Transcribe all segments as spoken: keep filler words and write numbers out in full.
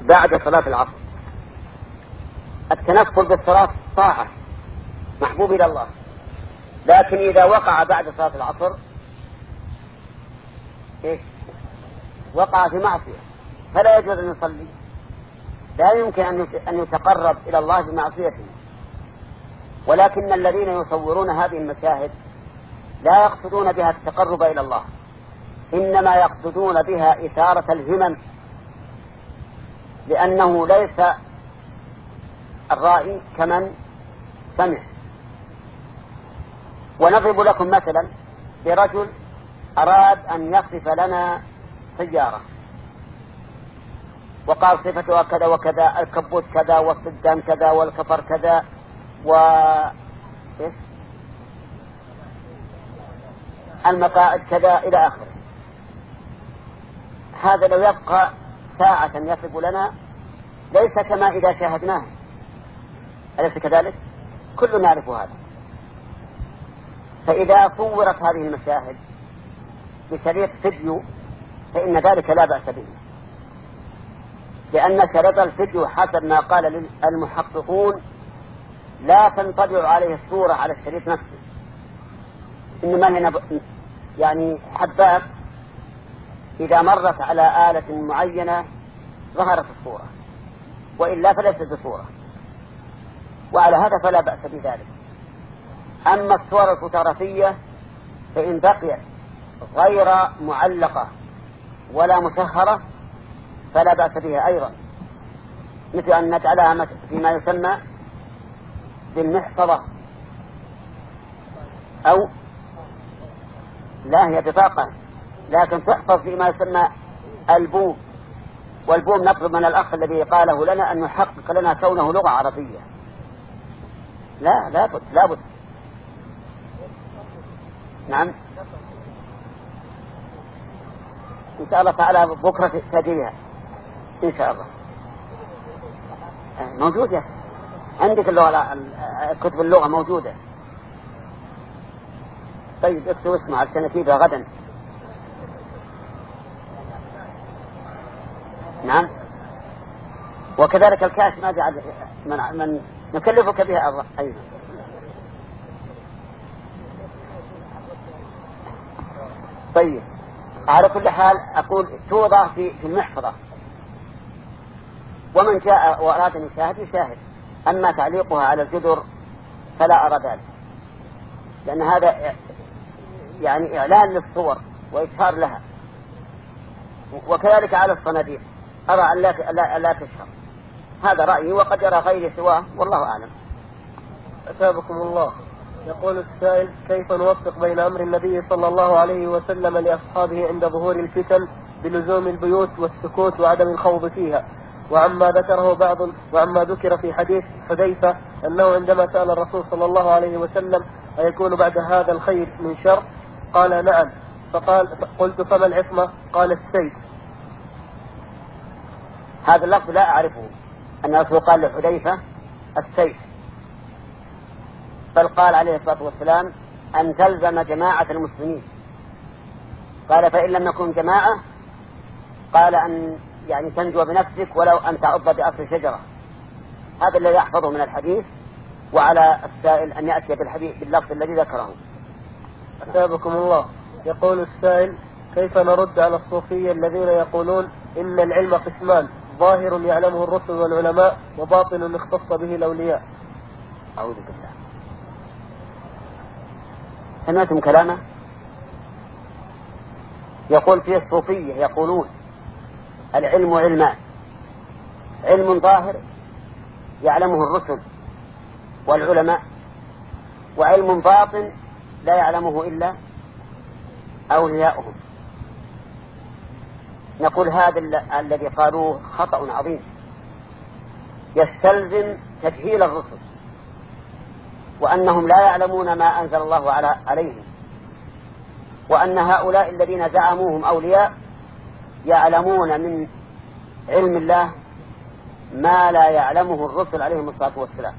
بعد صلاة العصر. التنفل بالصلاة طاعة محبوب إلى الله، لكن إذا وقع بعد صلاة العصر إيش؟ وقع في معصية، فلا يجوز أن يصلي، لا يمكن أن يتقرب إلى الله بمعصيته. ولكن الذين يصورون هذه المشاهد لا يقصدون بها التقرب إلى الله، إنما يقصدون بها إثارة الهمم، لأنه ليس الرائي كمن سمع. ونضرب لكم مثلا برجل أراد أن يصف لنا سيارة وقال صفتها كذا وكذا، الكبوت كذا والصدام كذا والكفر كذا و إيش؟ المقاعد كذا إلى آخره. هذا لو يبقى ساعة يصف لنا ليس كما إذا شاهدناه، أليس كذلك؟ كلنا نعرف هذا. فإذا صورت هذه المشاهد بشريط فيديو فإن ذلك لا بأس به، لأن شريط الفيديو حسب ما قال المحققون لا تنطبع عليه الصورة على الشريط نفسه، إنما هنا يعني حبات إذا مرت على آلة معينة ظهرت الصورة، وإلا فليست بصورة، وعلى هذا فلا بأس بذلك. أما الصور الفوتوغرافية فإن بقيت غير معلقة ولا مشهرة فلا بأس بها أيضا، مثل أن نجعلها فيما يسمى بالمحفظة، أو لا هي بطاقة لكن تحفظ فيما يسمى البوم. والبوم نطلب من الأخ الذي قاله لنا أن يحقق لنا كونه لغة عربية. لا لا بد لا بد نعم إن شاء الله تعالى بكرة تجيها إن شاء الله. موجودة عندك اللغة، كتب اللغة موجودة. طيب اكتب اسمع عشان نجيبها غدا. نعم. وكذلك الكاش ما جعل من, من نكلفك بها أيضا. طيب على كل حال أقول توضع في المحفظة، ومن جاء وأراد أن يشاهد يشاهد. أما تعليقها على الجدر فلا أرى ذلك، لأن هذا يعني إعلان للصور وإشهار لها. وكذلك على الصناديق أرى أن لا, لا تشهر. هذا رأيي وقد يرى غيري سواه والله أعلم. أثابكم الله. يقول السائل: كيف نوفق بين أمر النبي صلى الله عليه وسلم لأصحابه عند ظهور الفتن بلزوم البيوت والسكوت وعدم الخوض فيها، وعما ذكره بعض وعما ذكر في حديث حذيفة أنه عندما سأل الرسول صلى الله عليه وسلم أيكون بعد هذا الخير من شر؟ قال نعم. فقال قلت فما العصمة؟ قال السيف. هذا اللفظ لا أعرفه، أن الرسول قال لحذيفة السيف، بل قال عليه الصلاة والسلام أن تلزم جماعة المسلمين. قال فإن لم نكن جماعة قال أن يعني تنجو بنفسك ولو أن تعض بأصل شجرة. هذا الذي يحفظه من الحديث، وعلى السائل أن يأتي بالحديث باللفظ الذي ذكره. أثابكم الله. يقول السائل: كيف نرد على الصوفية الذين يقولون إن العلم قسمان، ظاهر يعلمه الرسل والعلماء وباطن اختص به الأولياء؟ أعوذ بالله. سمعتم كلامه؟ يقول فيه الصوفية يقولون العلم علمان: علم ظاهر يعلمه الرسل والعلماء، وعلم باطن لا يعلمه إلا أولياؤهم. نقول هذا الذي قالوه خطأ عظيم، يستلزم تجهيل الرسل، وأنهم لا يعلمون ما أنزل الله عليهم، وأن هؤلاء الذين زعموهم أولياء يعلمون من علم الله ما لا يعلمه الرسل عليهم الصلاة والسلام.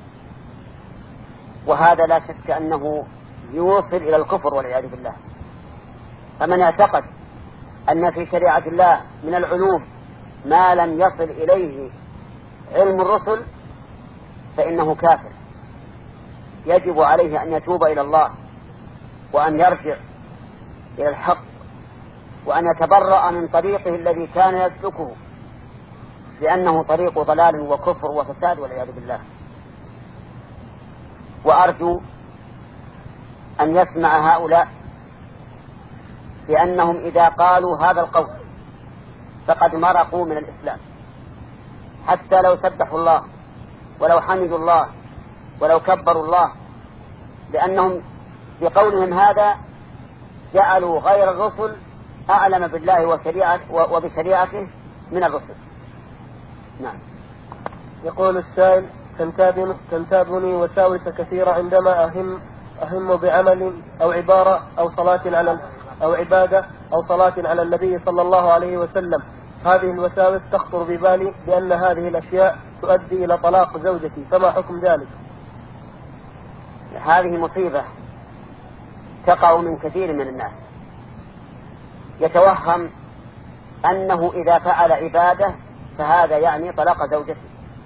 وهذا لا شك أنه يوصل إلى الكفر والعياذ بالله. فمن اعتقد أن في شريعة الله من العلوم ما لم يصل إليه علم الرسل فإنه كافر، يجب عليه أن يتوب إلى الله وأن يرجع إلى الحق وأن يتبرأ من طريقه الذي كان يسلكه، لأنه طريق ضلال وكفر وفساد والعياذ بالله. وأرجو أن يسمع هؤلاء لأنهم إذا قالوا هذا القول فقد مرقوا من الإسلام، حتى لو سبحوا الله ولو حمدوا الله ولو كبروا الله، لأنهم بقولهم هذا جعلوا غير الرسل أعلم بالله وشريعته وبشريعته من الرسل. نعم. يقول السائل: تنتابني وساوس كثيرة عندما أهم أهم بعمل أو عبارة أو صلاة على أو عبادة أو صلاة على النبي صلى الله عليه وسلم. هذه الوساوس تخطر ببالي بأن هذه الأشياء تؤدي إلى طلاق زوجتي، فما حكم ذلك؟ هذه مصيبة تقع من كثير من الناس، يتوهم أنه إذا فعل عبادة فهذا يعني طلاق زوجته،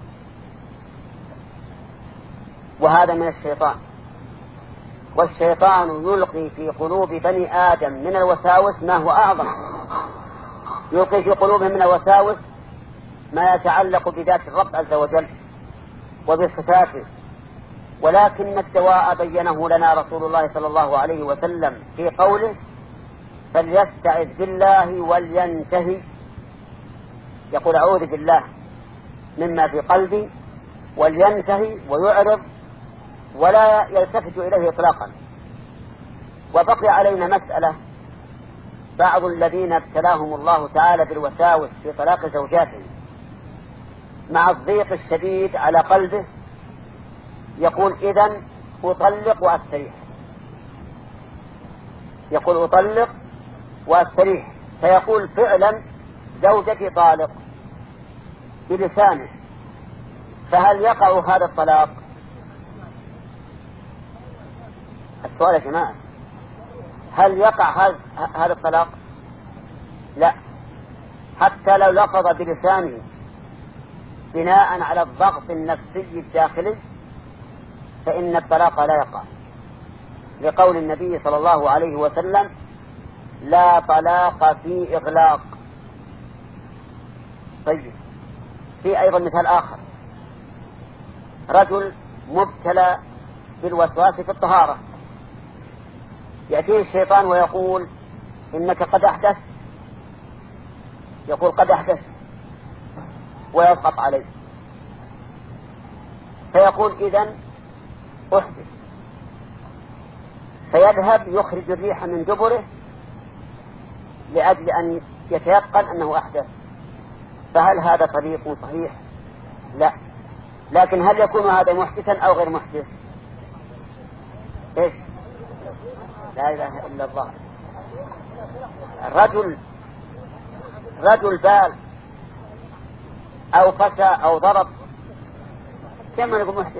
وهذا من الشيطان. والشيطان يلقي في قلوب بني آدم من الوساوس ما هو أعظم، يلقي في قلوبهم من الوساوس ما يتعلق بذات الرب عز وجل وبصفاته، ولكن الدواء بينه لنا رسول الله صلى الله عليه وسلم في قوله: فليستعذ بالله ولينتهي. يقول: أعوذ بالله مما في قلبي، ولينتهي ويعرض ولا يلتفت إليه إطلاقا. وبقي علينا مسألة: بعض الذين ابتلاهم الله تعالى بالوساوس في طلاق زوجاتهم مع الضيق الشديد على قلبه يقول: إذن أطلق وأستريح، يقول أطلق وأستريح، فيقول فعلا زوجتي طالق بلسانه، فهل يقع هذا الطلاق؟ السؤال يا جماعة، هل يقع هذا الطلاق؟ لا، حتى لو لفظ بلسانه بناء على الضغط النفسي الداخلي فإن الطلاق لا يقع، لقول النبي صلى الله عليه وسلم: لا طلاق في إغلاق. طيب، في أيضا مثال آخر: رجل مبتلى بالوسواس في الطهارة، يأتيه الشيطان ويقول: إنك قد أحدث، يقول: قد أحدث، ويضغط عليه، فيقول: إذن أحدث، فيذهب يخرج الريح من دبره لأجل أن يتيقن أنه أحدث. فهل هذا طريق صحيح؟ لا. لكن هل يكون هذا محدثا أو غير محدث؟ إيش؟ لا إله إلا الله. رجل رجل بال أو فتى أو ضرب، كما نقول محدث؟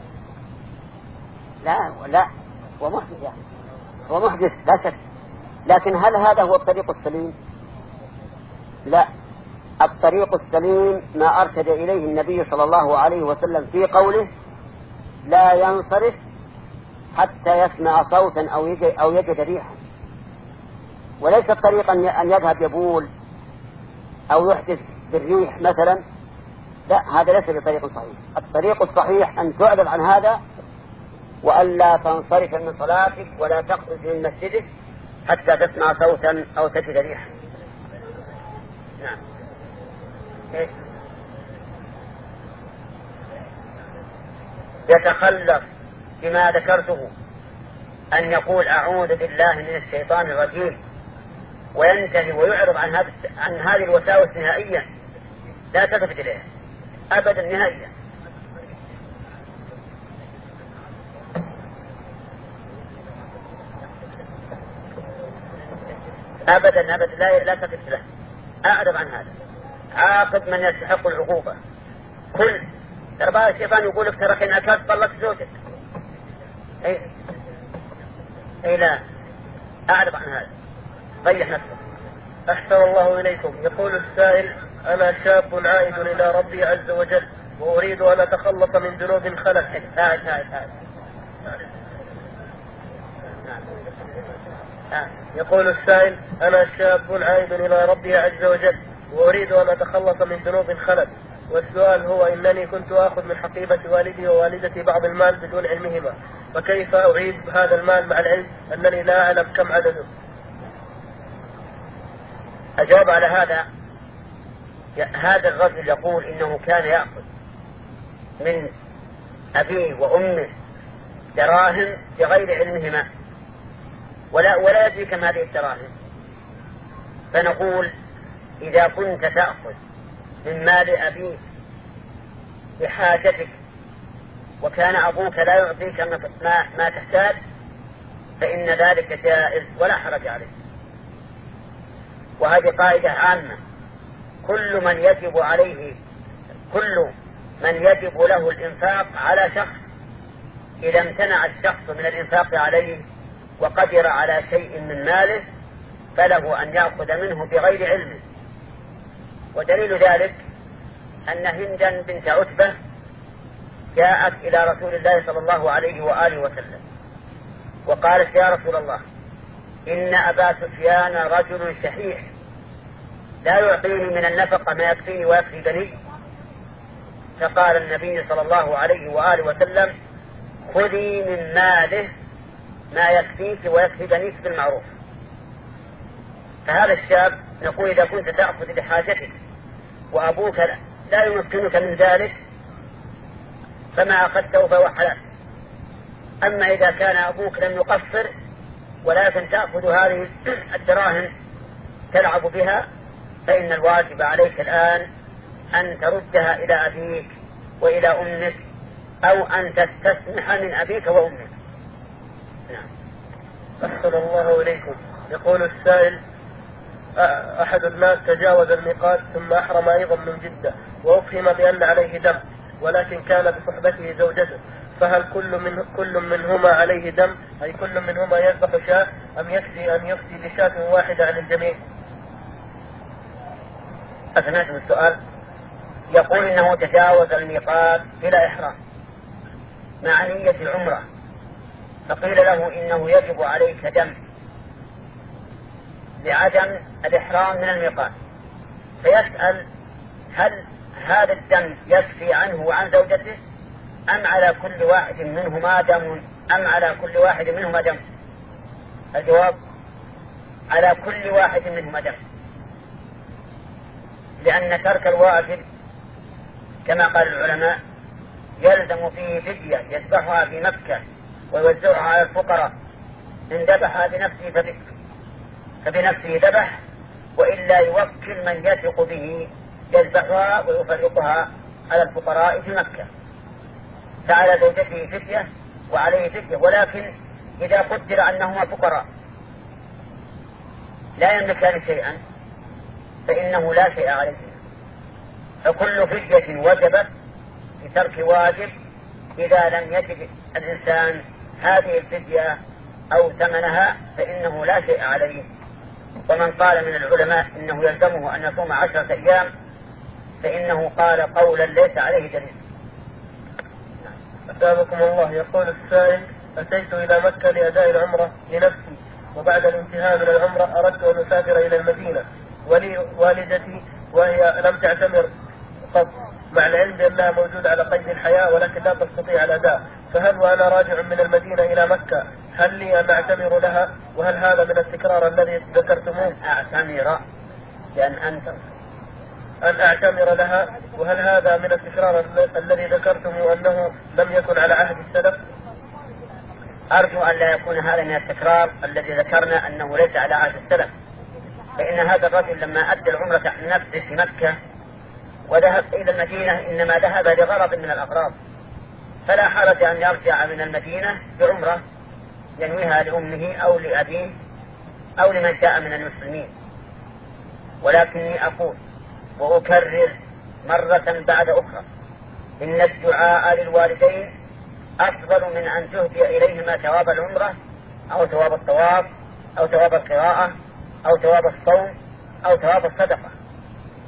لا لا، هو محدث يعني، هو محدث لا شك، لكن هل هذا هو الطريق السليم؟ لا. الطريق السليم ما أرشد إليه النبي صلى الله عليه وسلم في قوله: لا ينصرف حتى يسمع صوتا أو يجد, أو يجد ريحا. وليس الطريق أن يذهب يبول أو يحدث بالريح مثلا، لا، هذا ليس بطريق صحيح. الطريق الصحيح أن تعرض عن هذا وألا تنصرف من صلاتك ولا تخرج من مسجدك حتى تسمع صوتا أو تجد ريحا. نعم. إيه؟ يتخلف بما ذكرته أن يقول: أعوذ بالله من الشيطان الرجيم، وينتهي ويعرض عن هذه عن هذه الوساوس نهائيا، لا تلتفت إليها أبدا نهائيا. أبدا أبدا لا لا تلتفت له، أعرض عن هذا، عاقب من يستحق العقوبة. كل ترى الشيطان يقول لك: ترى إن أكلت طلقت زوجك. أي أي لا، أعرض عن هذا، ريح نفسك. أحسن الله إليكم. يقول السائل: أنا شاب عائد إلى ربي عز وجل وأريد أن أتخلص من ذنوب خلت. تعال تعال تعال. يقول السائل: أنا شاب عائد إلى ربي عز وجل وأريد أن أتخلص من ذنوب خلت، والسؤال هو إنني كنت آخذ من حقيبة والدي ووالدتي بعض المال بدون علمهما، فكيف أعيد هذا المال مع العلم أنني لا أعلم كم عدده؟ أجاب على هذا: هذا الرجل يقول إنه كان يأخذ من أبيه وأمه دراهم بغير علمهما ولا, ولا يدري كم هذه الدراهم، فنقول: إذا كنت تأخذ من مال أبيك بحاجتك وكان أبوك لا يعطيك ما, ما تحتاج فإن ذلك جائز ولا حرج عليه. وهذه قاعدة عامة: كل من يجب عليه كل من يجب له الإنفاق على شخص إذا امتنع الشخص من الإنفاق عليه وقدر على شيء من ماله فله أن يأخذ منه بغير علمه. ودليل ذلك أن هندا بنت عتبة جاءت إلى رسول الله صلى الله عليه وآله وسلم وقالت: يا رسول الله، إن أبا سفيان رجل شحيح لا يعطيني من النفقة ما يكفيني ويكفي بني. فقال النبي صلى الله عليه وآله وسلم: خذي من ماله ما يكفيك ويكفي بنيك بالمعروف. فهذا الشاب نقول: إذا كنت تأخذ بحاجتك وأبوك لا يمكنك من ذلك فما أخذته فهو حلال. أما إذا كان أبوك لم يقصر ولكن تأخذ هذه الدراهم تلعب بها فإن الواجب عليك الآن أن تردها إلى أبيك وإلى أمك أو أن تستسمح من أبيك وأمك. نعم. أحسن الله إليكم. يقول السائل: أحد الناس تجاوز الميقات ثم أحرم أيضا من جدة وأفهم بأن عليه دم ولكن كان بصحبته زوجته، فهل كل من كل منهما عليه دم، أي كل منهما يذبح شاة، أم يكفي أن يفتي بشاة واحدة عن الجميع؟ أسمعت السؤال. يقول إنه تجاوز الميقات بلا إحرام مع نية العمرة، فقيل له إنه يجب عليك دم بعدم الإحرام من الميقات، فيسأل: هل هذا الدم يكفي عنه وعن زوجته أم على كل واحد منهما دم أم على كل واحد منهما دم؟ الجواب: على كل واحد منهما دم، لأن ترك الواجب كما قال العلماء يلزم فيه فدية يذبحها في مكة ويوزعها على الفقراء، إن ذبحها بنفسه فبنفسه ذبح، وإلا يوكل من يثق به يذبحها ويفرقها على الفقراء في مكة. فعلى زوجته فدية وعليه فدية، ولكن إذا قدر أنهما فقراء لا يملكان شيئا فإنه لا شيء عليه، فكل فدية وجبت بترك واجب إذا لم يجد الإنسان هذه الفدية أو ثمنها فإنه لا شيء عليه. ومن قال من العلماء إنه يلزمه أن يصوم عشرة أيام فإنه قال قولا ليس عليه دليل. أثابكم الله. يقول السائل: أتيت إلى مكة لأداء العمرة لنفسي، وبعد الانتهاء من العمرة أردت أن أسافر إلى المدينة، ولي والدتي وهي لم تعتمر قط، مع العلم بأنها موجودة على قيد الحياة ولكن لا تستطيع الأداء، فهل وأنا راجع من المدينة إلى مكة هل لي أن أعتمر لها؟ وهل هذا من التكرار الذي ذكرتموه؟ أعتمر لأن أنت أن أعتمر لها، وهل هذا من التكرار الذي ذكرتموه أنه لم يكن على عهد السلف؟ أرجو أن لا يكون هذا من التكرار الذي ذكرنا أنه ليس على عهد السلف، فإن هذا الرجل لما أدى العمرة عن نفسه في مكة وذهب إلى المدينة إنما ذهب لغرض من الأغراض، فلا حرج أن يرجع من المدينة بعمرة ينويها لأمه أو لأبيه أو لمن شاء من المسلمين. ولكني أقول وأكرر مرة بعد أخرى إن الدعاء للوالدين أفضل من أن تهدي إليهما ثواب العمرة أو ثواب الطواف أو ثواب القراءة أو ثواب الصوم أو ثواب الصدقة.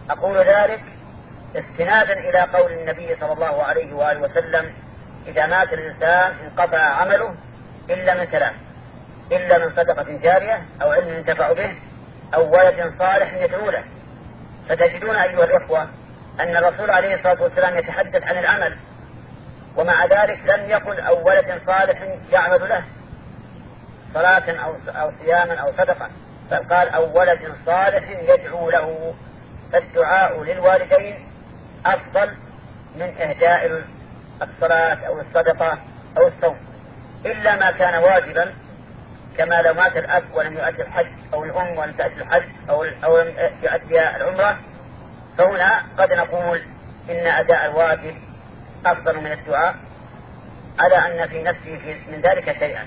أقول ذلك استنادا إلى قول النبي صلى الله عليه وآله وسلم: إذا مات الإنسان انقطع عمله إلا من ثلاث: إلا من صدقة جارية أو علم ينتفع به أو ولد صالح يدعو له. فتجدون أيها الإخوة أن الرسول عليه الصلاة والسلام يتحدث عن العمل، ومع ذلك لم يقل أو ولد صالح يعمل له صلاة أو أو صياما أو صدقة، بل قال أو ولد صالح يدعو له. فالدعاء للوالدين أفضل من إهداء الصلاة أو الصدقة أو الصوم، إلا ما كان واجبا، كما لو مات الأب ولم يؤدي الحج أو الأم ولم تؤدي الحج أو أو لم يؤدي العمرة، فهنا قد نقول إن أداء الواجب أفضل من الدعاء، على أن في نفسه من ذلك شيئا.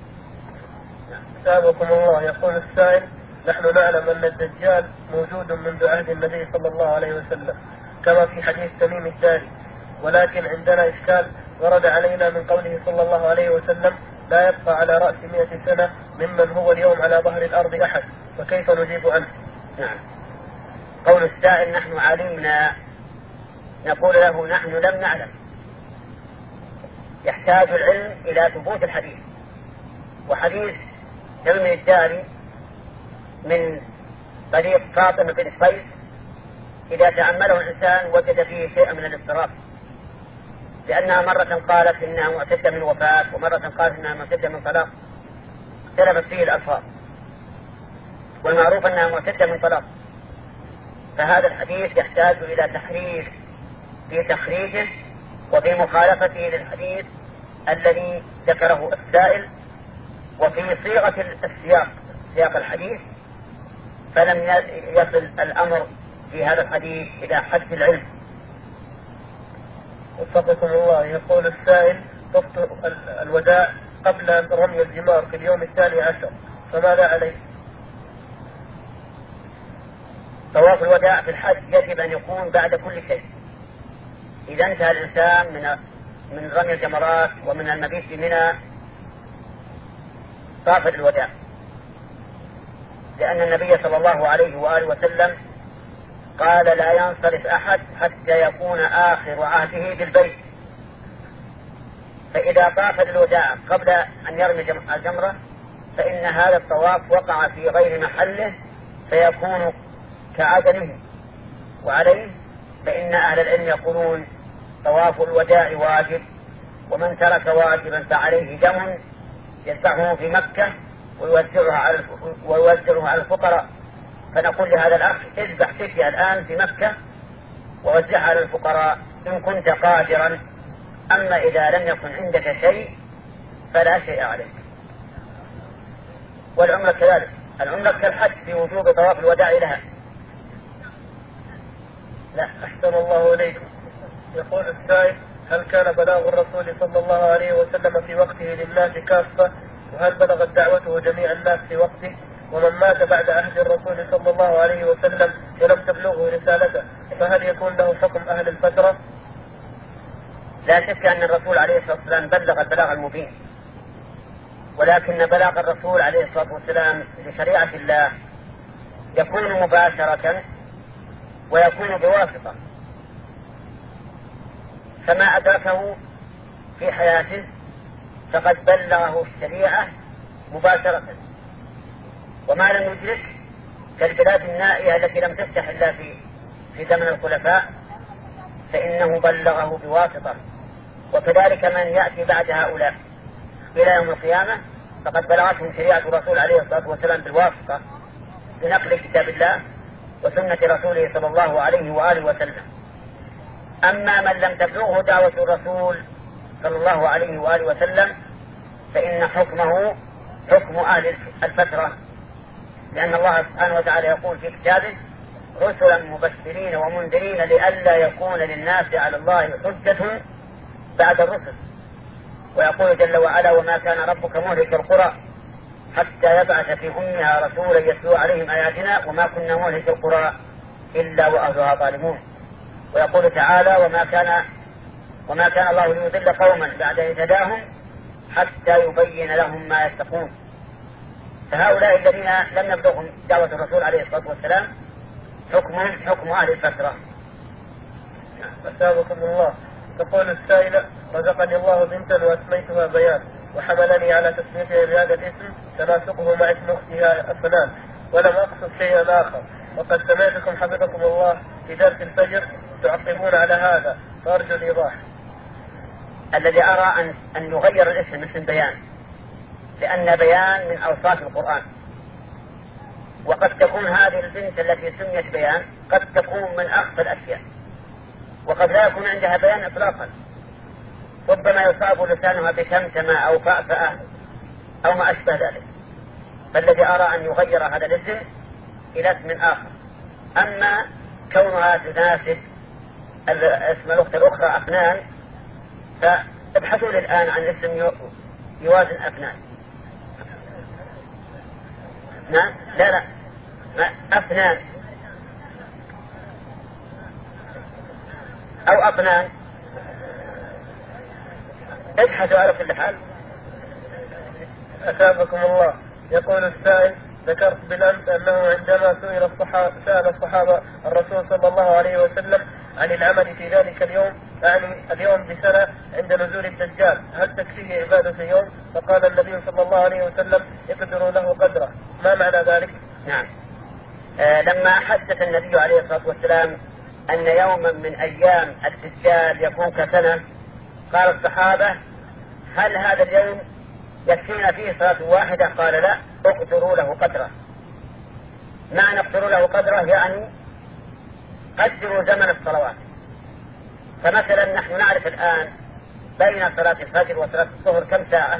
أثابكم الله. يقول السائل: نحن نعلم أن الدجال موجود منذ عهد النبي صلى الله عليه وسلم كما في حديث تميم الداري، ولكن عندنا إشكال ورد علينا من قوله صلى الله عليه وسلم: لا يبقى على رأس مئة سنة ممن هو اليوم على ظهر الأرض أحد، فكيف نجيب عنه؟ نعم. قول السائل: نحن علمنا، نقول له: نحن لم نعلم. يحتاج العلم إلى ثبوت الحديث، وحديث تميم الداري من طريق فاطمة بن قيس إذا تأمله الإنسان وجد فيه شيئا من الاضطراب، لأنها مرة قالت إنها معتدة من وفاة، ومرة قالت إنها معتدة من طلاق، اختلفت فيه الألفاظ، والمعروف أنها معتدة من طلاق. فهذا الحديث يحتاج إلى تحرير في تخريجه وفي مخالفته للحديث الذي ذكره السائل، وفي صيغة السياق سياق الحديث، فلم يصل الأمر في هذا الحديث إلى حد العلم. وفقكم الله. يقول السائل: طفت الوداع قبل رمي الجمار في اليوم الثاني عشر، فماذا عليه؟ طواف الوداع في الحج يجب أن يكون بعد كل شيء. إذا انتهى الإنسان من من رمي الجمرات ومن المبيت في منى طاف الوداع، لأن النبي صلى الله عليه وآله وسلم قال: لا ينصرف أحد حتى يكون آخر عهده بالبيت. فإذا طاف الوداع قبل أن يرمي الجمرة فإن هذا الطواف وقع في غير محله، فيكون كعدمه. وعليه فإن أهل العلم يقولون: طواف الوداع واجب، ومن ترك واجبا فعليه دم يذبحه في مكة ويوزعه على ويوزعه على الفقراء. فنقول لهذا الأخ: اذبح فدية الآن في مكة ووزعها على الفقراء إن كنت قادرا، أما إذا لم يكن عندك شيء فلا شيء عليك. والعمرة كذلك، العمرة كالحج في وجوب طواف الوداع لها. لا، أحسن الله إليكم. يقول السائل: هل كان بلاغ الرسول صلى الله عليه وسلم في وقته للناس كافة؟ وهل بلغت دعوته جميع الناس في وقته؟ ومن مات بعد عهد الرسول صلى الله عليه وسلم ولم تبلغه رسالته فهل يكون له حكم أهل الفترة؟ لا شك أن الرسول عليه الصلاة والسلام بلغ البلاغ المبين، ولكن بلاغ الرسول عليه الصلاة والسلام لشريعة الله يكون مباشرة ويكون بواسطة، فما أدركه في حياته فقد بلغه الشريعة مباشرة، وما لم يدرك كالبلاد النائية التي لم تفتح إلا في في زمن الخلفاء فإنه بلغه بواسطة. وكذلك من يأتي بعد هؤلاء إلى يوم القيامة فقد بلغتهم شريعة الرسول عليه الصلاة والسلام بالواسطة بنقل كتاب الله وسنة رسوله صلى الله عليه وآله وسلم. أما من لم تبلغه دعوة الرسول صلى الله عليه وآله وسلم فإن حكمه حكم أهل الفترة، لأن الله سبحانه وتعالى يقول في كتابه: رسلا مبشرين ومنذرين لئلا يكون للناس على الله حجة بعد الرسل. ويقول جل وعلا: وما كان ربك مهلك القرى حتى يبعث في أمها رسولا يتلو عليهم آياتنا وما كنا مهلك القرى إلا وأهلها ظالمون. ويقول تعالى: وما كان وما كان الله ليضل قوما بعد إذ هداهم حتى يبين لهم ما يتقون. فهؤلاء الذين لم يبلغهم دعوة الرسول عليه الصلاة والسلام حكم حكم أهل الفترة. أثابكم الله. تقول السائلة: رزقني الله بنتا وأسميتها بيان، وحملني على تسميتها بهذا الاسم تناسقه مع اسم أختها أفنان، ولم أقصد شيئا آخر، وقد سمعتكم حفظكم الله في درس الفجر تعقبون على هذا، فأرجو الإيضاح. الذي أرى أن أن يغير الاسم مثل بيان، لأن بيان من أوصاف القرآن، وقد تكون هذه البنت التي سميت بيان قد تكون من أخفى الأشياء، وقد لا يكون عندها بيان إطلاقا، ربما يصاب لسانها بكمتمة أو فأفأة أو ما أشبه ذلك. فالذي أرى أن يغير هذا الاسم إلى اسم آخر. أما كونها تناسب اسم الأخت الأخرى أفنان، فابحثوا لي الآن عن اسم يوازن أفنان. نعم لا لا أفنان أو أفنان، ابحثوا على كل حال. أثابكم الله. يقول السائل: ذكرت بالأمس أنه عندما سئل الصحابة سأل الصحابة الرسول صلى الله عليه وسلم عن العمل في ذلك اليوم، يعني اليوم بسنة عند نزول الدجال، هل تكفيه عبادة يوم؟ فقال النبي صلى الله عليه وسلم: اقدروا له قدره. ما معنى ذلك؟ نعم. آه لما حدث النبي عليه الصلاة والسلام أن يوما من أيام الدجال يكون كسنة، قال الصحابة: هل هذا اليوم يكفينا فيه صلاة واحدة؟ قال: لا، اقدروا له قدره. معنى اقدروا له قدره يعني قدروا زمن الصلوات. فمثلا نحن نعرف الآن بين صلاة الفجر وصلاة الظهر كم ساعة؟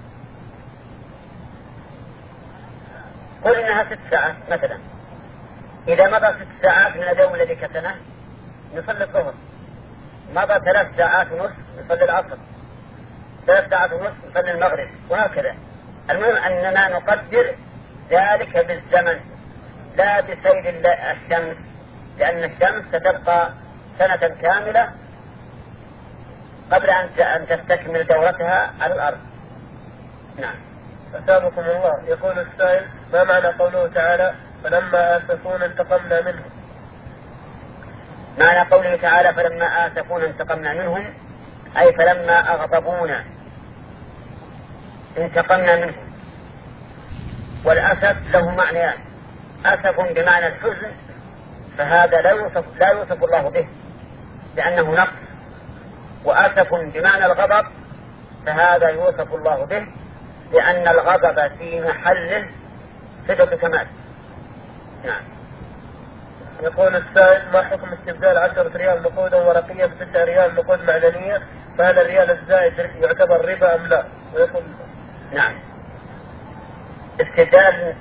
قل إنها ست ساعات مثلا. إذا مضى ست ساعات من اليوم الذي كسنه نصلي الظهر، مضى ثلاث ساعات ونصف نصلي العصر، ثلاث ساعات ونصف نصلي المغرب، وهكذا. المهم أننا نقدر ذلك بالزمن لا بسير الشمس، لأن الشمس ستبقى سنة كاملة قبل أن تستكمل دورتها على الأرض. نعم. أثابكم الله. يقول السائل: ما معنى قوله تعالى: فلما آسفونا انتقمنا منهم؟ معنى قوله تعالى: فلما آسفونا انتقمنا منهم، أي فلما أغضبونا انتقمنا منهم. والأسف له معنيان: أسف بمعنى الحزن، فهذا لا يوصف, لا يوصف الله به لأنه نقص، وأسف بمعنى الغضب، فهذا يوصف الله به لأن الغضب في محله صفة كمال. نعم. يقول السائل: ما حكم استبدال عشرة ريال نقودا ورقية بستة ريال نقود معدنية؟ فهل الريال الزائد يعتبر ربا أم لا؟ ويقول نعم. استبدال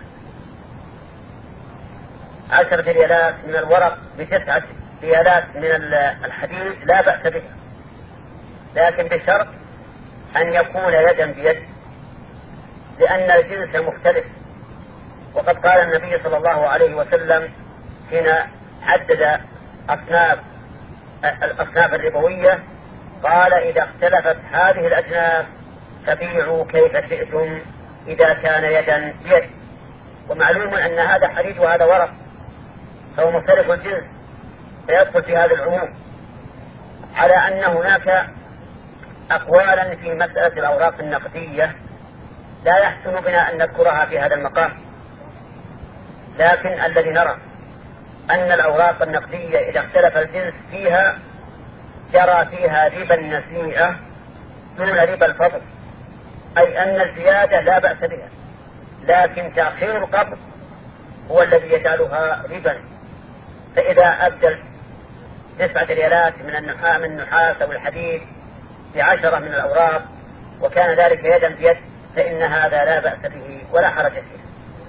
عشرة ريالات من الورق بتسعة ريالات من الحديد لا بأس به، لكن بشرط أن يكون يدا بيد، لأن الجنس مختلف. وقد قال النبي صلى الله عليه وسلم حين حدد أصناف الأصناف الربوية قال: إذا اختلفت هذه الأجناس فبيعوا كيف شئتم إذا كان يدا بيد. ومعلوم أن هذا حديد وهذا ورق، فهو مختلف الجنس، فيدخل في هذا العموم. على أن هناك أقوالا في مسألة الأوراق النقدية لا يحسن بنا أن نذكرها في هذا المقام، لكن الذي نرى أن الأوراق النقدية إذا اختلف الجنس فيها جرى فيها ربا النسيئة دون ربا الفضل، أي أن الزيادة لا بأس بها، لكن تأخير القبض هو الذي يجعلها ربا. فإذا أبدل تسعة ريالات من النحاس من النحاس أو الحديد بعشرة من الأوراق وكان ذلك يدا بيد فإن هذا لا بأس به ولا حرج فيه.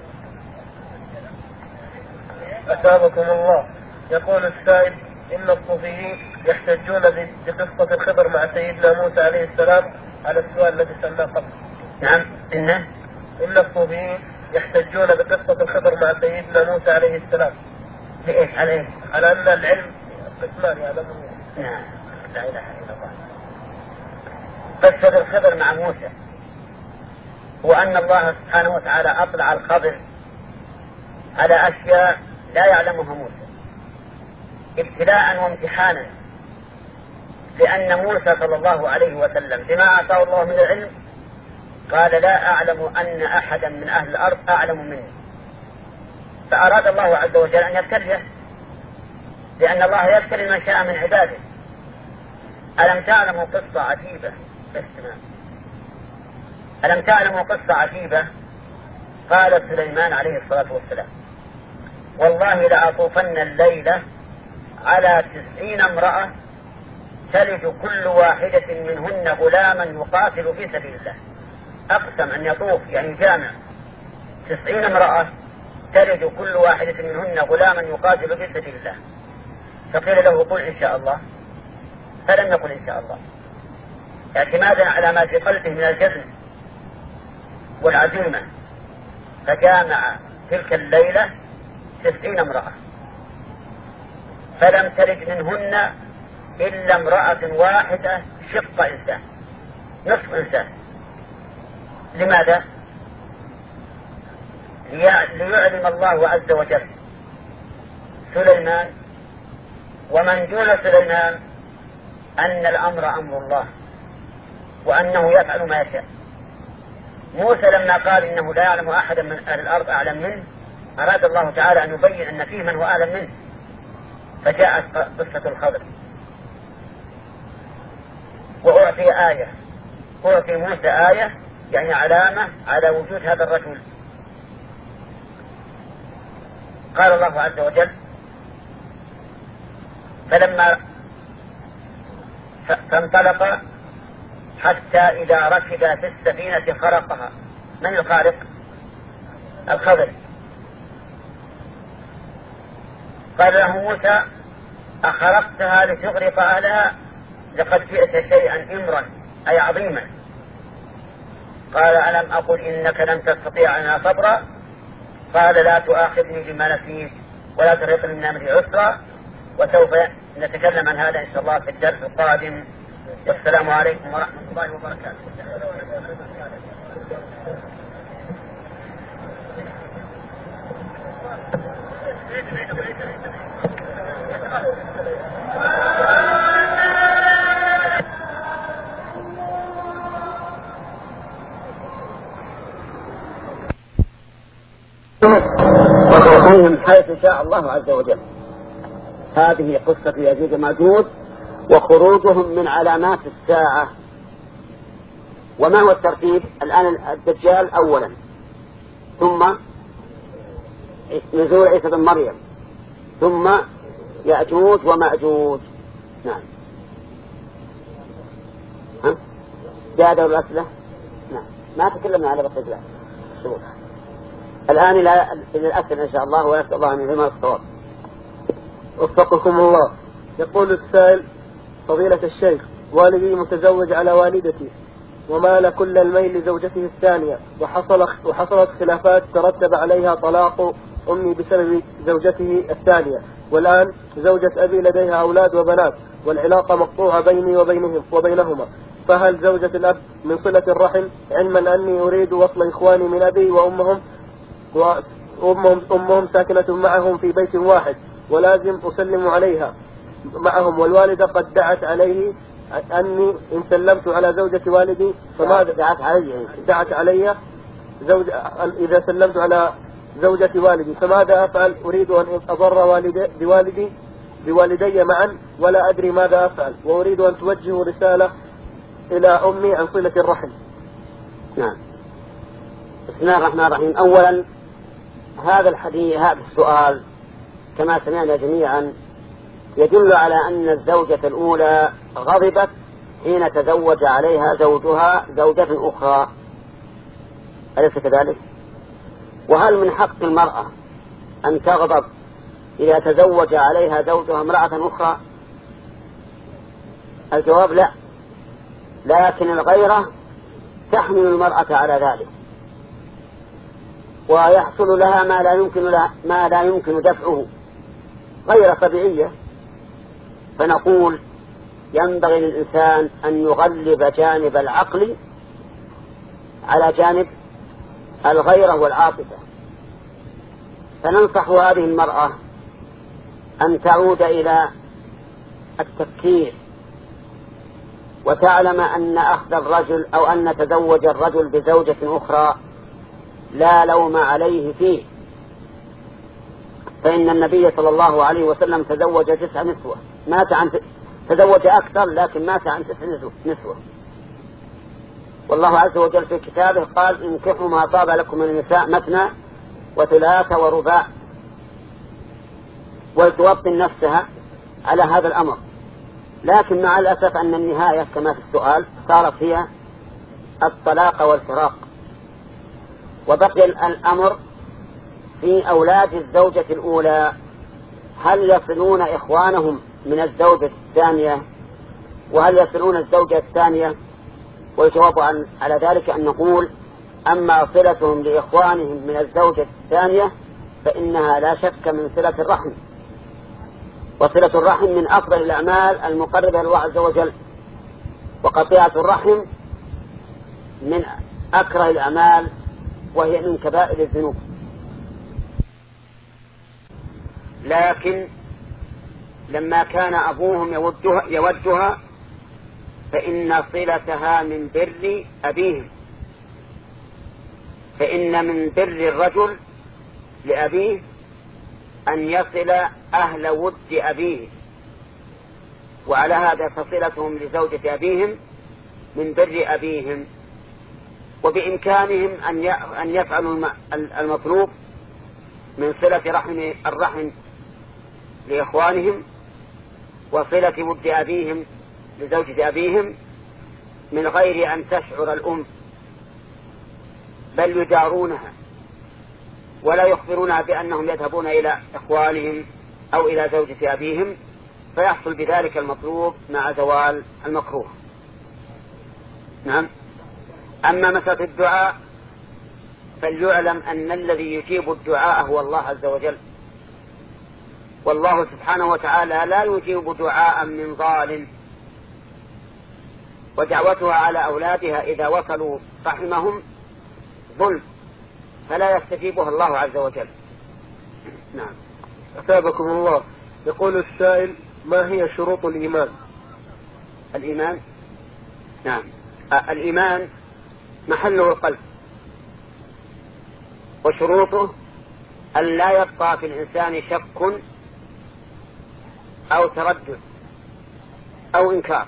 أثابكم الله. يقول السائل: إن الصوفيين يحتجون بقصة الخضر مع سيدنا موسى عليه السلام على السؤال الذي سألناه قبل. نعم. إن إن الصوفيين يحتجون بقصة الخضر مع سيدنا موسى عليه السلام. بإيش عليه؟ على أن العلم قسمان يعلمه. نعم. لا إله إلا الله. قصة الخضر مع موسى هو أن الله سبحانه وتعالى أطلع الخضر على أشياء لا يعلمها موسى، ابتلاء وامتحانا، لأن موسى صلى الله عليه وسلم بما أعطاه الله من العلم قال لا أعلم أن أحدا من أهل الأرض أعلم مني، فأراد الله عز وجل أن يبتليه، لأن الله يبتلي من شاء من عباده. ألم تعلموا قصة عجيبة؟ ألم تعلموا قصة عجيبة؟ قال سليمان عليه الصلاة والسلام والله لأطوفن الليلة على تسعين امرأة تلد كل واحدة منهن غلاما يقاتل في سبيل الله. أقسم أن يطوف يعني جامع تسعين امرأة تلد كل واحدة منهن غلاما يقاتل في سبيل الله. فقيل له قل إن شاء الله، فلم يقل إن شاء الله اعتمادا على ما في قلبه من الجزم والعزيمة، فجامع تلك الليلة تسعين امرأة فلم تلد منهن إلا امرأة واحدة شق إنسان، نصف إنسان. لماذا؟ ليعلم الله عز وجل سليمان ومن دون سليمان أن الأمر أمر الله وأنه يفعل ما يشاء. موسى لما قال إنه لا يعلم أحدا من أهل الأرض أعلم منه، أراد الله تعالى أن يبين أن فيه من هو أعلم منه، فجاءت قصة الخضر وأعطي آية، أعطي موسى آية يعني علامة على وجود هذا الرجل. قال الله عز وجل فلما فانطلق حتى إذا ركب في السفينة خرقها. من الخارق؟ الخضر. قال له موسى أخرقتها لتغرق أهلها لقد جئت شيئا إمرا أي عظيما. قال ألم أقل إنك لن تستطيع أن صبرا؟ قال لا تؤاخذني بما نسيت ولا ترهقني من أمري عسرا. وسوف نتكلم عن هذا إن شاء الله في الدرس القادم. والسلام عليكم ورحمة الله وبركاته. وتوقيهم حيث شاء الله عز وجل. هذه قصة يزيد وماجوج وخروجهم من علامات الساعة. وما هو الترتيب؟ الآن الدجال أولا، ثم نزول عيسى بن مريم، ثم يأجوج ومأجوج. نعم. ها؟ جادوا الأسئلة؟ نعم. ما تكلمنا على بقية الشروط. الآن إلى الأسئلة إن شاء الله، ونسأل الله أن يلهمنا الصواب. وفقكم الله. يقول السائل فضيلة الشيخ والدي متزوج على والدتي ومال كل الميل لزوجته الثانية، وحصل وحصلت خلافات ترتب عليها طلاق أمي بسبب زوجته الثانية، والآن زوجة أبي لديها أولاد وبنات والعلاقة مقطوعة بيني وبينهم وبينهما، فهل زوجة الأب من صلة الرحم علما أني أريد وصل إخواني من أبي وأمهم وأمهم أمهم ساكنة معهم في بيت واحد ولازم أسلم عليها معهم، والوالدة قد دعت عليه أني إن سلمت على زوجة والدي فماذا دعت علي دعت علي زوج إذا سلمت على زوجة والدي فماذا أفعل؟ أريد أن أضر والدي بوالدي بوالدي معا ولا أدري ماذا أفعل، وأريد أن توجه رسالة إلى أمي عن صلة الرحم. نعم. بسم الله الرحمن الرحيم. أولا هذا الحديث هذا السؤال كما سمعنا جميعا يدل على أن الزوجة الأولى غضبت حين تزوج عليها زوجها زوجة أخرى، أليس كذلك؟ وهل من حق المرأة أن تغضب إذا تزوج عليها زوجها امرأة أخرى؟ الجواب لا، لكن الغيرة تحمل المرأة على ذلك ويحصل لها ما لا يمكن لها ما لا يمكن دفعه، غير طبيعية. فنقول ينبغي للإنسان أن يغلب جانب العقل على جانب الغيرة والعاطفة، فننصح هذه المرأة أن تعود إلى التفكير وتعلم أن أخذ الرجل أو أن تزوج الرجل بزوجة أخرى لا لوم عليه فيه، فإن النبي صلى الله عليه وسلم تزوج تسع نسوة، مات عن تزوج أكثر لكن مات عن تسع نسوة. والله عز وجل في كتابه قال انكحوا ما طاب لكم من النساء مثنى وثلاث ورباع، ولتوطن نفسها على هذا الأمر. لكن مع الأسف أن النهاية كما في السؤال صارت هي الطلاق والفراق، وبقي الأمر في أولاد الزوجة الأولى، هل يصلون إخوانهم من الزوجة الثانية وهل يصلون الزوجة الثانية؟ والجواب عن على ذلك أن نقول أما صلتهم لإخوانهم من الزوجة الثانية فإنها لا شك من صلة الرحم، وصلة الرحم من أفضل الأعمال المقربة لله عز وجل، وقطيعة الرحم من أكره الأعمال وهي من كبائر الذنوب. لكن لما كان أبوهم يودها, يودها فإن صلتها من بر أبيهم، فإن من بر الرجل لأبيه أن يصل أهل ود أبيه، وعلى هذا فصلتهم لزوجة أبيهم من بر أبيهم، وبإمكانهم أن يفعلوا المطلوب من صلة رحم الرحم لإخوانهم وصلة ود أبيهم لزوجة أبيهم من غير أن تشعر الأم، بل يجارونها ولا يخبرونها بأنهم يذهبون إلى إخوانهم أو إلى زوجة أبيهم، فيحصل بذلك المطلوب مع زوال المكروه. نعم. أما مسألة الدعاء فليعلم أن الذي يجيب الدعاء هو الله عز وجل، والله سبحانه وتعالى لا يجيب دعاء من ظالم، ودعوتها على أولادها إذا وصلوا رحمهم ظلم، فلا يستجيبها الله عز وجل. نعم. أثابكم الله. يقول السائل ما هي شروط الإيمان؟ الإيمان نعم الإيمان محله القلب، وشروطه أن لا يبقى في الإنسان شك أو تردد أو إنكار،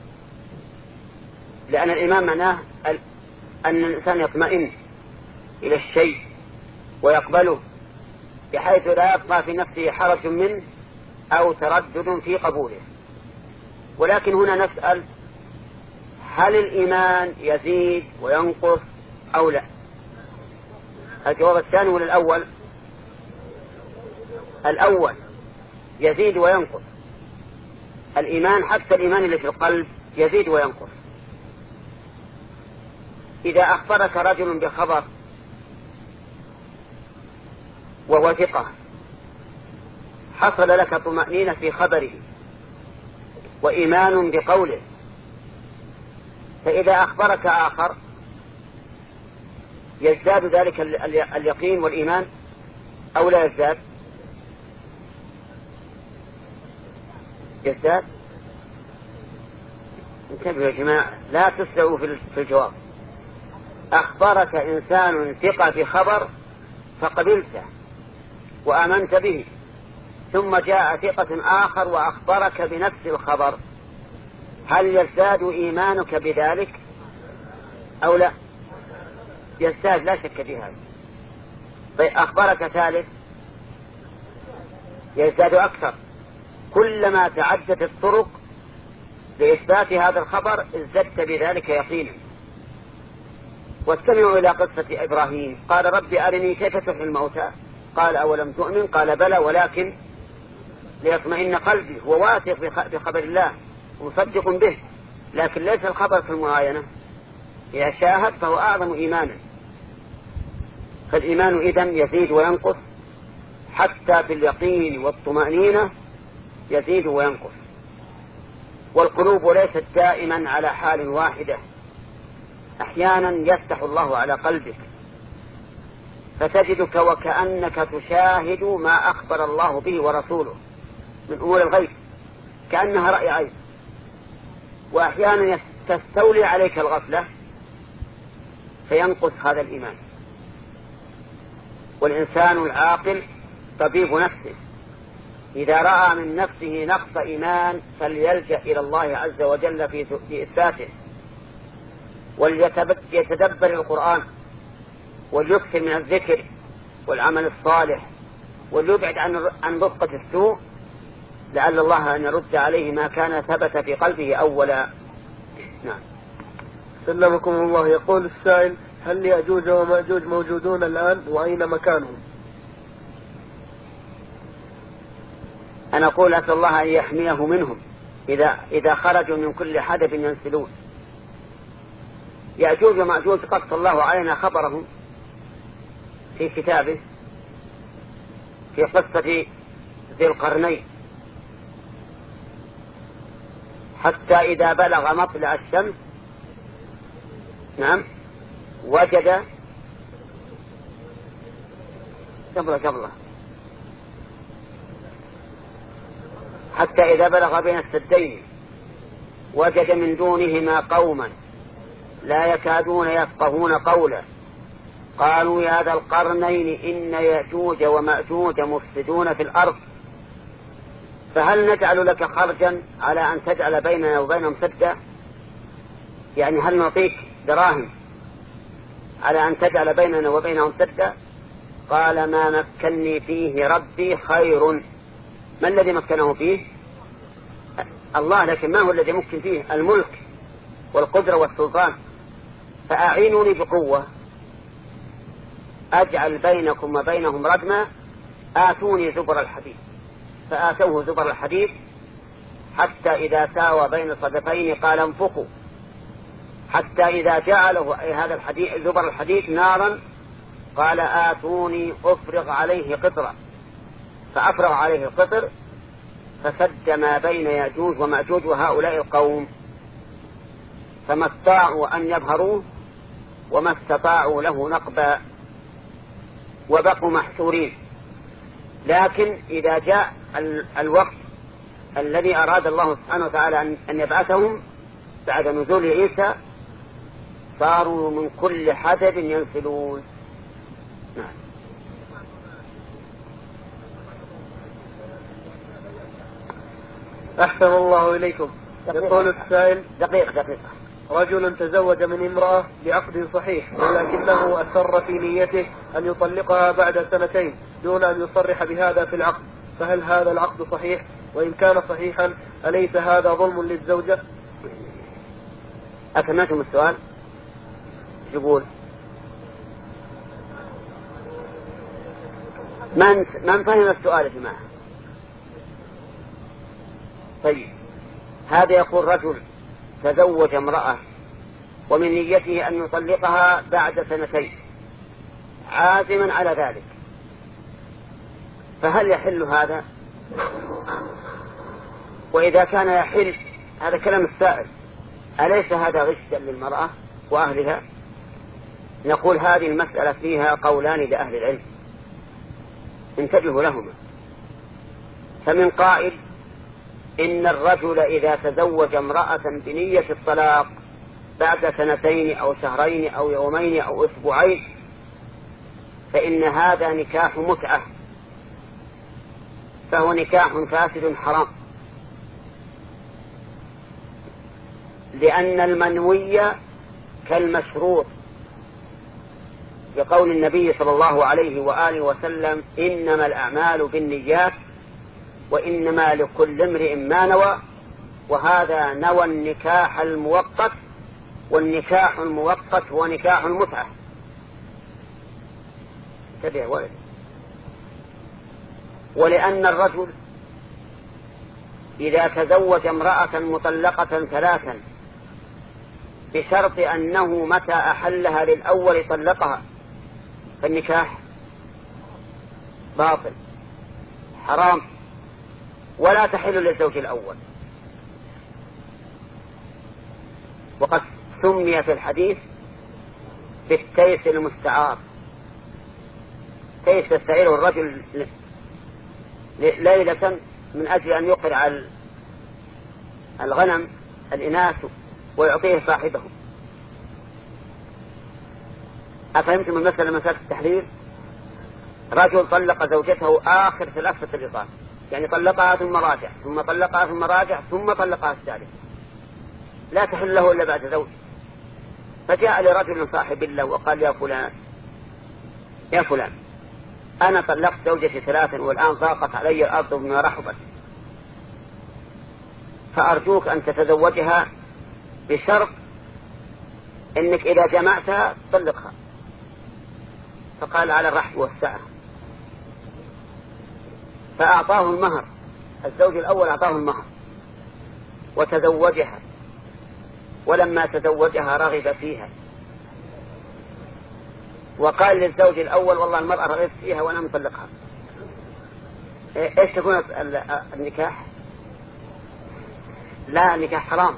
لأن الإيمان معناه أن الإنسان يطمئن إلى الشيء ويقبله بحيث لا يبقى في نفسه حرج منه أو تردد في قبوله. ولكن هنا نسأل هل الإيمان يزيد وينقص أو لا؟ الجواب الثاني ولا الأول؟ الأول يزيد وينقص. الإيمان حتى الإيمان اللي في القلب يزيد وينقص. إذا أخبرك رجل بخبر وهو ثقة حصل لك طمأنينة في خبره وإيمان بقوله، فإذا أخبرك آخر يزداد ذلك اليقين والإيمان أو لا يزداد؟ يزداد. انتبهوا يا جماعة لا تسرعوا في الجواب. أخبرك إنسان ثقة بخبر فقبلته وآمنت به، ثم جاء ثقة آخر وأخبرك بنفس الخبر، هل يزداد إيمانك بذلك أو لا؟ يزداد لا شك في هذا. طيب أخبرك ثالث يزداد أكثر، كلما تعدت الطرق لإثبات هذا الخبر ازددت بذلك يقينا. واستمعوا إلى قصة إبراهيم، قال رب أرني كيف تحيي الموتى، قال أولم تؤمن، قال بلى ولكن ليطمئن قلبي، هو واثق بخبر الله ومصدق به، لكن ليس الخبر في المعاينة، إذا شاهد فهو أعظم إيمانا. فالإيمان إذن يزيد وينقص، حتى في اليقين والطمأنينة يزيد وينقص. والقلوب ليست دائما على حال واحدة، أحيانا يفتح الله على قلبك فتجدك وكأنك تشاهد ما أخبر الله به ورسوله، من أمور الغيب كأنها رأي عين، وأحيانا تستولي عليك الغفلة فينقص هذا الإيمان. والإنسان العاقل طبيب نفسه، إذا رأى من نفسه نقص إيمان فليلجأ إلى الله عز وجل في إثباته، وليتدبر القرآن، وليكثر من الذكر والعمل الصالح، وليبعد عن رفقة السوء، لعل الله أن يرد عليه ما كان ثبت في قلبه أولا. نعم. سلمكم الله. يقول السائل: هل يأجوج ومأجوج موجودون الآن، وأين مكانهم؟ أنا أقول أسأل الله أن يحميه منهم إذا, إذا خرجوا من كل حدث ينسلون. يأجوج ومأجوج قص الله علينا خبرهم في كتابه في قصة ذي القرنين، حتى إذا بلغ مطلع الشمس نعم وجد قبله قبله حتى إذا بلغ بين السدين وجد من دونهما قوما لا يكادون يفقهون قولا قالوا يا ذا القرنين إن يأجوج ومأجوج مفسدون في الأرض فهل نجعل لك خرجا على أن تجعل بيننا وبينهم سدا، يعني هل نعطيك دراهم على أن تجعل بيننا وبينهم سدا؟ قال ما مكنني فيه ربي خير. ما الذي مكنه فيه؟ الله، لكن ما هو الذي ممكن فيه؟ الملك والقدرة والسلطان. فأعينوني بقوة أجعل بينكم وبينهم ردما آتوني زبر الحديد. فآتوه زبر الحديد حتى إذا ساوى بين الصدفين قال انفخوا، حتى إذا جعله هذا الحديد زبر الحديد نارا قال آتوني أفرغ عليه قطرا، فأفرغ عليه القطر فسد ما بين يأجوج ومأجوج وهؤلاء القوم، فما استطاعوا أن يظهروه وما استطاعوا له نقبا وبقوا محشورين. لكن إذا جاء الوقت الذي أراد الله سبحانه وتعالى أن يبعثهم بعد نزول عيسى صاروا من كل حدب ينسلون. نعم. أحسن الله إليكم. يقول السائل: دقيقة دقيقة رجل تزوج من امرأة بعقد صحيح ولكنه أسر في نيته أن يطلقها بعد سنتين دون أن يصرح بهذا في العقد، فهل هذا العقد صحيح؟ وإن كان صحيحا أليس هذا ظلم للزوجة؟ أكملتم السؤال؟ يقول من من فهم السؤال يا جماعة؟ طيب، هذا يقول رجل تزوج امرأة ومن نيته أن يطلقها بعد سنتين عازما على ذلك، فهل يحل هذا؟ وإذا كان يحل هذا كلام السائل، أليس هذا غشا للمرأة وأهلها؟ نقول هذه المسألة فيها قولان لأهل العلم انتبهوا لهما. فمن قائل إن الرجل إذا تزوج امرأة بنية الطلاق بعد سنتين أو شهرين أو يومين أو أسبوعين فإن هذا نكاح متعة، فهو نكاح فاسد حرام، لأن المنوي كالمشروط، بقول النبي صلى الله عليه وآله وسلم إنما الأعمال بالنيات وإنما لكل امرئ ما نوى، وهذا نوى النكاح المؤقت، والنكاح المؤقت هو نكاح المتعة. تبع ولد. ولأن الرجل إذا تزوج امرأة مطلقة ثلاثا بشرط أنه متى أحلها للأول طلقها فالنكاح باطل حرام ولا تحل للزوج الأول. وقد سمي في الحديث بالتيس المستعار، تيس يستعيره الرجل ليلة من أجل أن يقرع الغنم الإناث ويعطيه صاحبه. أفهمتم المسألة مسألة التحرير؟ رجل طلق زوجته آخر ثلاث تطليقات، يعني طلقها ثم راجع ثم طلقها ثم راجع ثم طلقها الثالث، لا تحل له إلا بعد زوج. فجاء لرجل صاحب له وقال يا فلان يا فلان أنا طلقت زوجتي ثلاثا والآن ضاقت علي الأرض بما رحبت، فأرجوك أن تتزوجها بشرط أنك إذا جمعتها طلقها. فقال على الرحب والسعة، فأعطاه المهر. الزوج الأول أعطاه المهر وتزوجها، ولما تزوجها رغب فيها وقال للزوج الأول والله المرأة رغبت فيها وأنا مطلقها. إيش تكون النكاح؟ لا، النكاح حرام،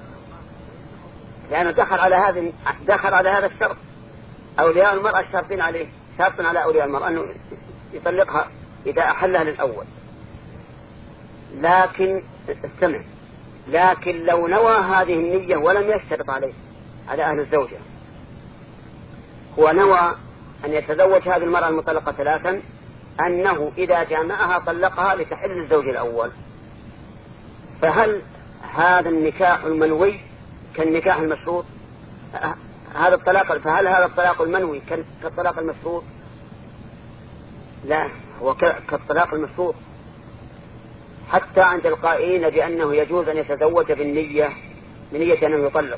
لأنه دخل على هذا دخل على هذا الشرط. أولياء المرأة شرطين عليه، شرط على أولياء المرأة أنه يطلقها إذا أحلها للأول. لكن استمع، لكن لو نوى هذه النية ولم يشترط عليه على أهل الزوجة، هو نوى أن يتزوج هذه المرأة المطلقة ثلاثا أنه إذا جامعها طلقها لتحل الزوج الأول، فهل هذا النكاح المنوي كالنكاح المشروط؟ هذا الطلاق فهل هذا الطلاق المنوي كالطلاق المشروط؟ لا، هو كالطلاق المشروط، حتى عند القائلين بأنه يجوز أن يتزوج بالنية بنية أنه يطلق.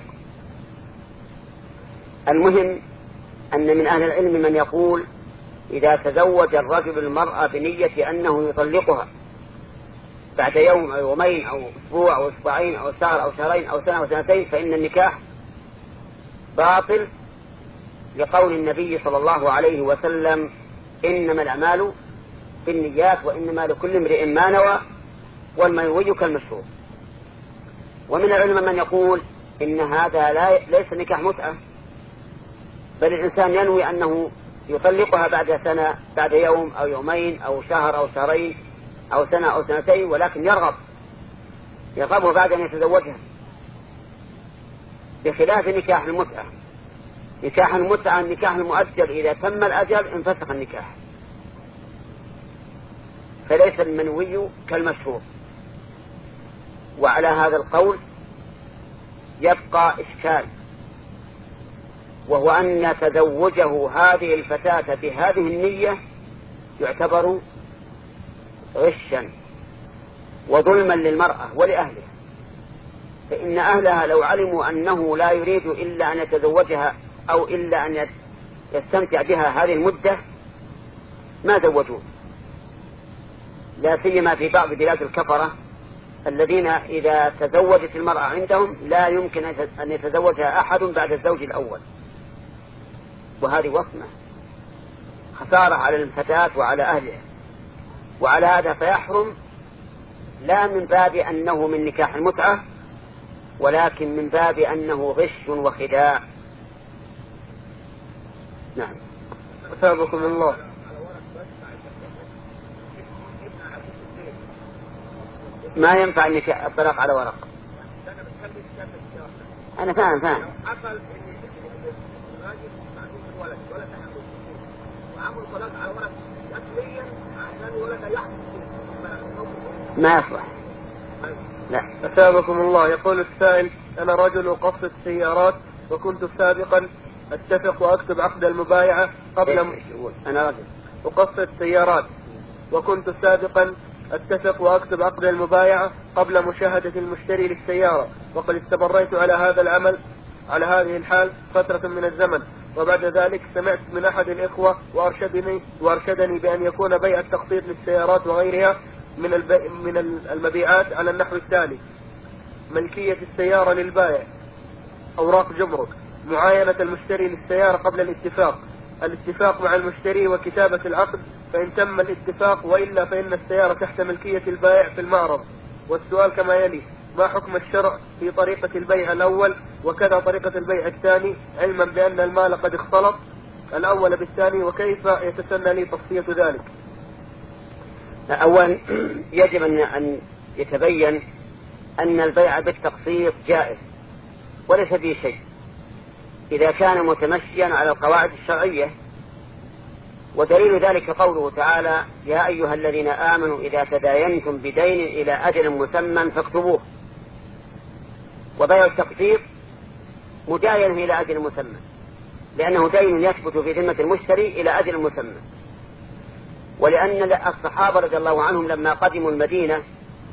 المهم أن من أهل العلم من يقول إذا تزوج الرجل المرأة بنية أنه يطلقها بعد يوم أو يومين أو أسبوع أو أسبوعين أو شهر أو شهرين أو سنة أو سنتين فإن النكاح باطل، لقول النبي صلى الله عليه وسلم إنما الأعمال بالنيات وإنما لكل امرئ ما نوى والمنوي كالمشروط. ومن العلماء من يقول إن هذا لا ليس نكاح متعة، بل الإنسان ينوي أنه يطلقها بعد سنة بعد يوم أو يومين أو شهر أو شهرين أو سنة أو سنتين، ولكن يرغب يرغبه بعد أن يتزوجها، بخلاف نكاح المتعة. نكاح المتعة النكاح المؤجل إذا تم الأجل انفسخ النكاح، فليس المنوي كالمشروط. وعلى هذا القول يبقى إشكال، وهو أن تزوجه هذه الفتاة بهذه النية يعتبر غشا وظلما للمرأة ولأهلها، فإن أهلها لو علموا أنه لا يريد إلا أن يتزوجها أو إلا أن يستمتع بها هذه المدة ما زوجوه، لا سيما في بعض بلاد الكفرة الذين إذا تزوجت المرأة عندهم لا يمكن أن يتزوجها أحد بعد الزوج الأول، وهذه وصمة خسارة على الفتاة وعلى أهلها. وعلى هذا فيحرم، لا من باب أنه من نكاح المتعة، ولكن من باب أنه غش وخداع. نعم. أثابكم الله. ما ينفع النكاح الطلاق على ورق. أنا فاهم فاهم. ما يصلح. لا. أثابكم الله. يقول السائل: أنا رجل أقسط سيارات وكنت سابقا أتفق وأكتب عقد المبايعة قبل م... أنا رجل أقسط سيارات وكنت سابقا أتفق وأكتب عقد المبايعة قبل مشاهدة المشتري للسيارة، وقد استمريت على هذا العمل على هذه الحال فترة من الزمن، وبعد ذلك سمعت من أحد الإخوة وأرشدني, وأرشدني بأن يكون بيع التقسيط للسيارات وغيرها من, البي... من المبيعات على النحو التالي: ملكية السيارة للبائع، أوراق جمرك، معاينة المشتري للسيارة قبل الاتفاق، الاتفاق مع المشتري وكتابة العقد فإن تم الاتفاق، وإلا فإن السيارة تحت ملكية البائع في المعرض. والسؤال كما يلي: ما حكم الشرع في طريقة البيع الأول وكذا طريقة البيع الثاني، علما بأن المال قد اختلط الأول بالثاني، وكيف يتسنى لي تصفية ذلك؟ أولا يجب أن يتبين أن البيع بالتقسيط جائز وليس فيه شيء إذا كان متمشيا على القواعد الشرعية، ودليل ذلك قوله تعالى: يا أيها الذين آمنوا إذا تداينتم بدين إلى أجل مسمى فاكتبوه. وبيع التقسيط مداينة إلى أجل مسمى، لأنه دين يثبت في ذمة المشتري إلى أجل مسمى. ولأن الصحابة رضي الله عنهم لما قدموا المدينة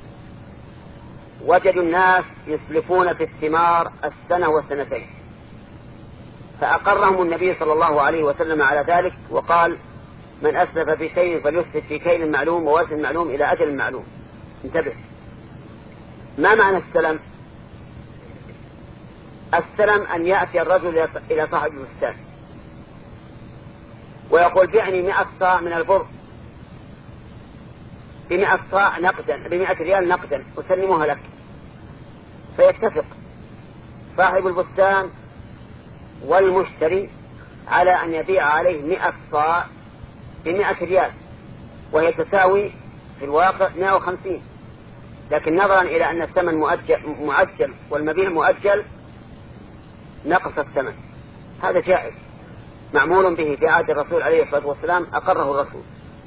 وجدوا الناس يسلفون في الثمار السنة والسنتين، فأقرهم النبي صلى الله عليه وسلم على ذلك وقال: من أسلف في شيء فليسلف في كيل معلوم ووزن معلوم إلى أجل معلوم. انتبه، ما معنى السلم؟ السلم أن يأتي الرجل إلى صاحب البستان ويقول: بعني مئة صاع من البر بمئة صاع نقدا، بمئة ريال نقدا أسلمها لك. فيتفق صاحب البستان والمشتري على أن يبيع عليه مئة صاع بمئة ريال، وهي تساوي في الواقع مئة وخمسين، لكن نظرا إلى أن الثمن مؤجل, مؤجل والمبيع مؤجل نقص الثمن. هذا جائز معمول به في عهد الرسول عليه الصلاة والسلام، أقره الرسول.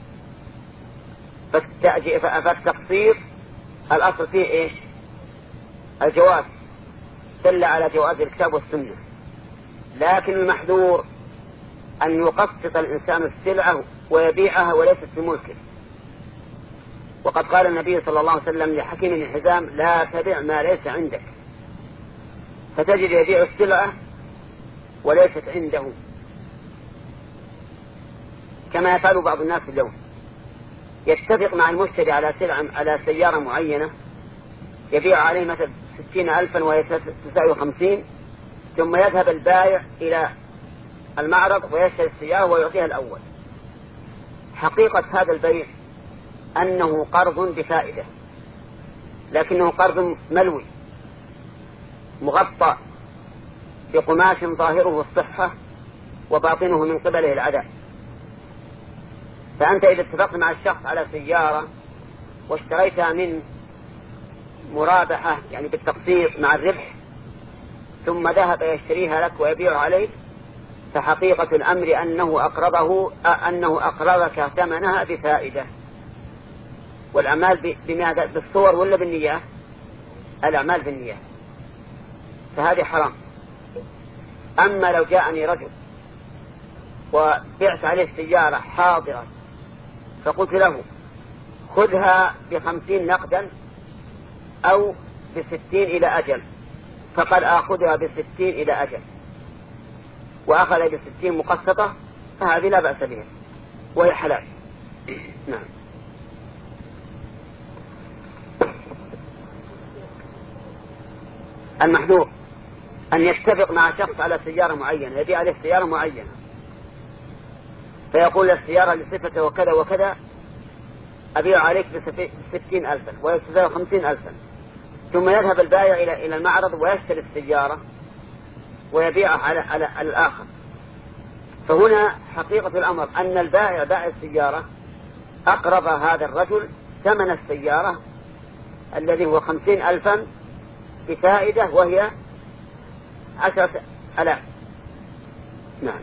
فالتقسيط الأصل فيه إيش؟ الجواز، دل على جواز الكتاب والسنة. لكن المحذور أن يقسط الإنسان السلعة ويبيعها وليست في ملكه. وقد قال النبي صلى الله عليه وسلم لحكيم بن حزام: لا تبع ما ليس عندك. فتجد يبيع السلعة وليست عنده، كما يفعل بعض الناس اليوم. يتفق مع المشتري على سلعة على سيارة معينة يبيع عليه مثلا ستين ألفا وهي تساوي خمسين، ثم يذهب البائع إلى المعرض ويشتري السيارة ويعطيها الأول. حقيقة هذا البيع أنه قرض بفائدة، لكنه قرض ملوي مغطى بقماش ظاهره الصحة وباطنه من قبله العداء. فأنت إذا اتفقت مع الشخص على سيارة واشتريتها من مرابحة يعني بالتقسيط مع الربح، ثم ذهب يشتريها لك ويبيع عليك، فحقيقة الأمر أنه أقرضه أنه أقرضك ثمنها بفائدة. والأعمال بماذا؟ بالصور ولا بالنية؟ الأعمال بالنية، فهذه حرام. أما لو جاءني رجل وبعت عليه السيارة حاضرة فقلت له: خذها بخمسين نقدا أو بستين إلى أجل، فقد آخذها بستين إلى أجل وأخذ بستين مقسطة، فهذه لا بأس بها وهي حلال. نعم. المحذور أن يتفق مع شخص على سيارة معينة، يبيع عليه سيارة معينة، فيقول السيارة لصفة وكذا وكذا أبيع عليك بستين ألفا ويستزال خمسين ألفا، ثم يذهب البائع إلى إلى المعرض ويشتري السيارة ويبيعها على على الآخر. فهنا حقيقة الأمر أن البائع بائع السيارة أقرض هذا الرجل ثمن السيارة الذي هو خمسين ألفا بفائدة وهي عشرة ألاف. نعم.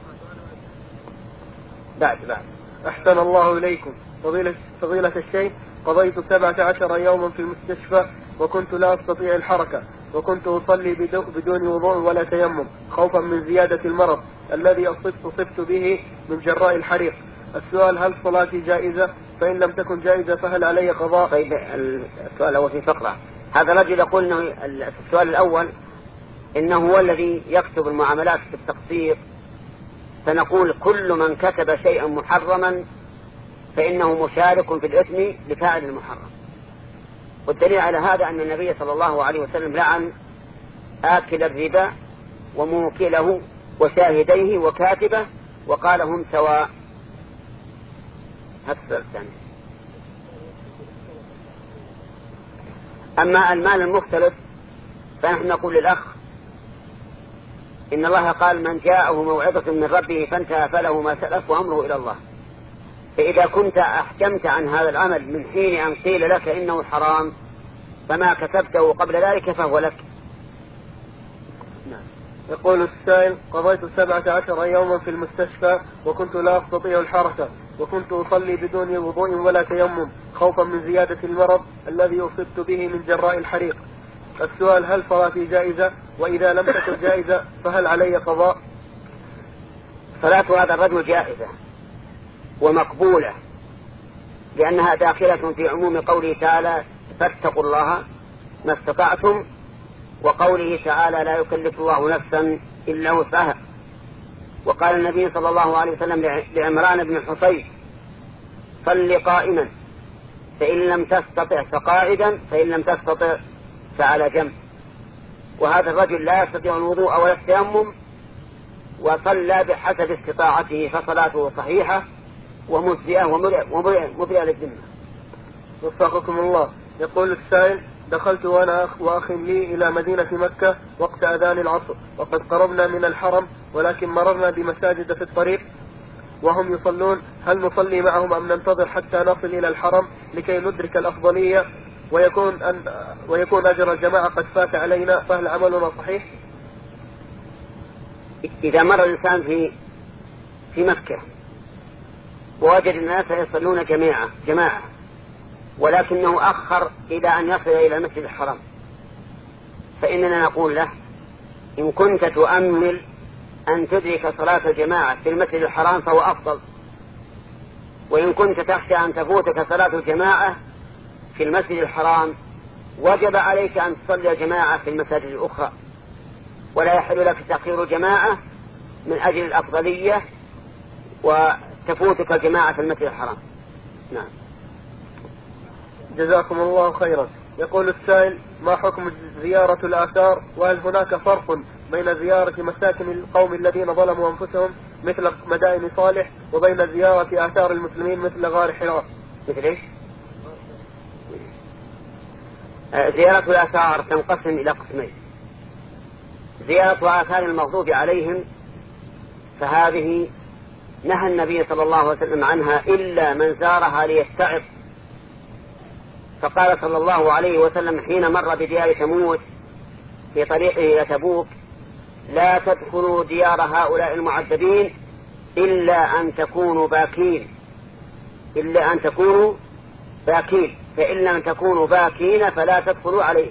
بعد بعد أحسن الله إليكم. فضيلة, فضيلة الشيخ، قضيت سبعة عشر يوما في المستشفى وكنت لا أستطيع الحركة، وكنت أصلي بدون وضوء ولا تيمم خوفا من زيادة المرض الذي أصبت به من جراء الحريق. السؤال: هل صلاتي جائزة؟ فإن لم تكن جائزة فهل علي قضاء؟ طيب، السؤال هو في فقرة. هذا الرجل يقول إنه السؤال الأول إنه هو الذي يكتب المعاملات بالتقسيط، فنقول كل من كتب شيئا محرما فإنه مشارك في الإثم لفاعل المحرم. والدليل على هذا أن النبي صلى الله عليه وسلم لعن آكل الربا وموكله وشاهديه وكاتبه وقال: هم سواء. هذا السؤال الثاني. أما المال المختلط فنحن نقول للأخ إن الله قال: من جاءه موعظة من ربه فانتهى فله ما سلف وأمره إلى الله. فإذا كنت أحكمت عن هذا العمل من حين أن قيل لك إنه حرام فما كتبته قبل ذلك فهو لك. نعم. يقول السائل: قضيت سبعة عشر يوما في المستشفى وكنت لا أستطيع الحركة، وكنت أصلي بدون وضوء ولا تيمم خوفا من زيادة المرض الذي أصبت به من جراء الحريق. السؤال: هل صلاتي جائزة؟ وإذا لم تكن جائزة فهل علي قضاء؟ صلاة هذا الرجل جائزة ومقبولة، لأنها داخلة في عموم قوله تعالى: فاتقوا الله ما استطعتم، وقوله تعالى: لا يكلف الله نفسا إلا وسعها. وقال النبي صلى الله عليه وسلم لعمران بن الحصين: صل قائما، فإن لم تستطع فقاعدا، فإن لم تستطع فعلى جنب. وهذا الرجل لا يستطيع الوضوء ولا التيمم وصلى بحسب استطاعته، فصلاته صحيحة ومجزئة ومبرئة للذمة. وفقكم الله. يقول السائل: دخلت وأنا وأخ لي إلى مدينة مكة وقت أذان العصر، وقد قربنا من الحرم، ولكن مررنا بمساجد في الطريق وهم يصلون، هل نصلي معهم أم ننتظر حتى نصل إلى الحرم لكي ندرك الأفضلية ويكون أن ويكون أجر الجماعة قد فات علينا، فهل عملنا صحيح؟ إذا مر الإنسان في في مكة ووجد الناس يصلون جماعة جماعة ولكنه أخر إلى أن يصل إلى المسجد الحرام، فإننا نقول له: إن كنت تؤمل أن تدرك صلاة الجماعة في المسجد الحرام فهو أفضل، وإن كنت تخشى أن تفوتك صلاة الجماعة في المسجد الحرام وجب عليك أن تصلي الجماعة في المساجد الأخرى، ولا يحل لك تأخير الجماعة من أجل الأفضلية وتفوتك الجماعة في المسجد الحرام. نعم. جزاكم الله خيرا. يقول السائل: ما حكم زيارة الآثار؟ وهل هناك فرق بين زيارة مساكن القوم الذين ظلموا أنفسهم مثل مدائن صالح وبين زيارة آثار المسلمين مثل غار حراء؟ مثل إيش؟ زيارة الآثار تنقسم إلى قسمين: زيارة آثار المغضوب عليهم فهذه نهى النبي صلى الله عليه وسلم عنها إلا من زارها ليستعظ، فقال صلى الله عليه وسلم حين مر بديار ثمود في طريقه إلى تبوك: لا تدخلوا ديار هؤلاء المعذبين إلا أن تكونوا باكين إلا أن تكونوا باكين فإن لم تكونوا باكين فلا تدخلوا عليه.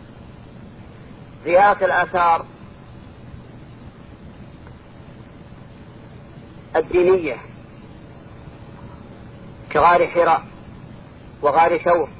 زيارة الآثار الدينية كغار حراء وغار ثور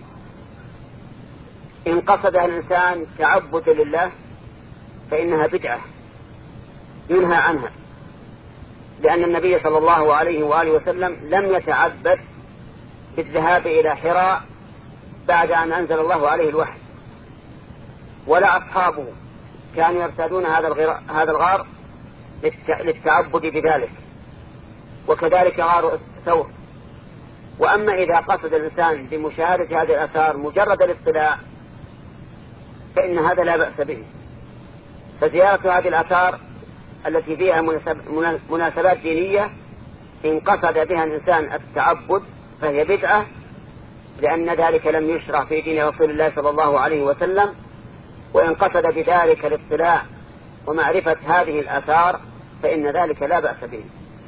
إن قصدها الإنسان تعبد لله فإنها بدعة ينهى عنها، لأن النبي صلى الله عليه وآله وسلم لم يتعبد بالذهاب إلى حراء بعد أن أنزل الله عليه الوحي، ولا أصحابه كانوا يرتادون هذا هذا الغار للتعبد بذلك، وكذلك غار ثور. وأما إذا قصد الإنسان بمشاهدة هذه الآثار مجرد الاطلاع فإن هذا لا بأس به. فزيارة هذه الآثار التي فيها مناسبات دينية إن قصد بها الإنسان التعبد فهي بدعة، لأن ذلك لم يشرع في دين رسول الله صلى الله عليه وسلم. وإن قصد بذلك الاطلاع ومعرفة هذه الآثار فإن ذلك لا بأس به.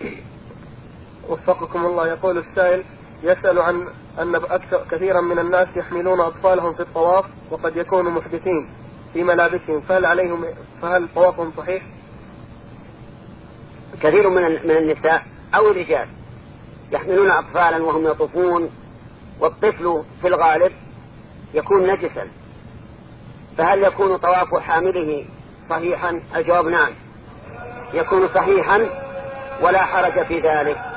وفقكم الله. يقول السائل: يسأل عن أن أكثر كثيرا من الناس يحملون أطفالهم في الطواف وقد يكونوا محدثين في ملابسهم، فهل عليهم فهل طوافهم صحيح؟ كثير من من النساء أو الرجال يحملون أطفالا وهم يطوفون، والطفل في الغالب يكون نجسا، فهل يكون طواف حامله صحيحا؟ الجواب نعم، يكون صحيحا ولا حرج في ذلك.